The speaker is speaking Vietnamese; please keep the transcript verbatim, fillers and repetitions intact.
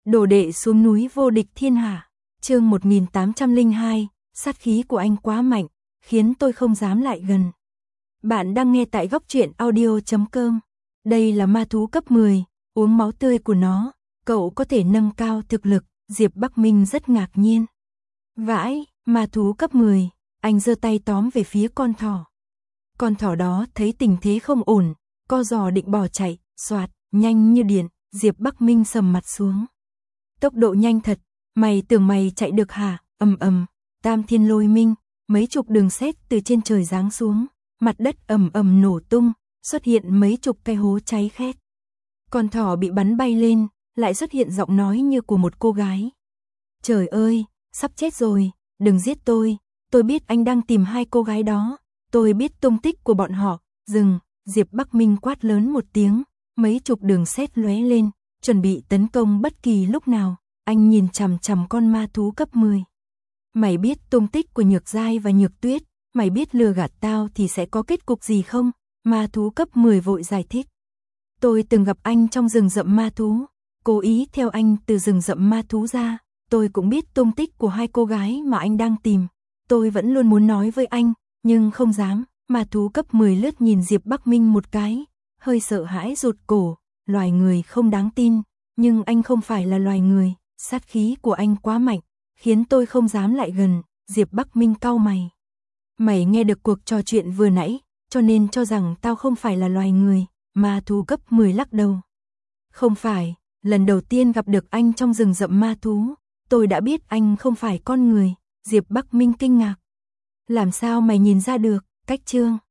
Đồ đệ xuống núi vô địch thiên hạ. Chương một nghìn tám trăm lẻ hai, sát khí của anh quá mạnh, khiến tôi không dám lại gần. Bạn đang nghe tại góc truyện audio chấm com. Đây là ma thú cấp mười, uống máu tươi của nó, cậu có thể nâng cao thực lực. Diệp Bắc Minh rất ngạc nhiên. Vãi, ma thú cấp mười, anh giơ tay tóm về phía con thỏ. Con thỏ đó thấy tình thế không ổn, co giò định bỏ chạy, xoạt, nhanh như điện, Diệp Bắc Minh sầm mặt xuống. Tốc độ nhanh thật, mày tưởng mày chạy được hả? Ầm ầm, Tam Thiên Lôi Minh, mấy chục đường sét từ trên trời giáng xuống, mặt đất ầm ầm nổ tung, xuất hiện mấy chục cái hố cháy khét. Con thỏ bị bắn bay lên, lại xuất hiện giọng nói như của một cô gái. Trời ơi, sắp chết rồi, đừng giết tôi, tôi biết anh đang tìm hai cô gái đó, tôi biết tung tích của bọn họ. Dừng, Diệp Bắc Minh quát lớn một tiếng, mấy chục đường sét lóe lên, chuẩn bị tấn công bất kỳ lúc nào. Anh nhìn chằm chằm con ma thú cấp mười. Mày biết tung tích của Nhược Giai và Nhược Tuyết, mày biết lừa gạt tao thì sẽ có kết cục gì không? Ma thú cấp mười vội giải thích. Tôi từng gặp anh trong rừng rậm ma thú, cố ý theo anh từ rừng rậm ma thú ra, tôi cũng biết tung tích của hai cô gái mà anh đang tìm. Tôi vẫn luôn muốn nói với anh, nhưng không dám. Ma thú cấp mười lướt nhìn Diệp Bắc Minh một cái, hơi sợ hãi rụt cổ, loài người không đáng tin, nhưng anh không phải là loài người, sát khí của anh quá mạnh, khiến tôi không dám lại gần. Diệp Bắc Minh cau mày. Mày nghe được cuộc trò chuyện vừa nãy, cho nên cho rằng tao không phải là loài người. Ma thú cấp mười lắc đầu. Không phải, lần đầu tiên gặp được anh trong rừng rậm ma thú, tôi đã biết anh không phải con người. Diệp Bắc Minh kinh ngạc. Làm sao mày nhìn ra được? Cách chương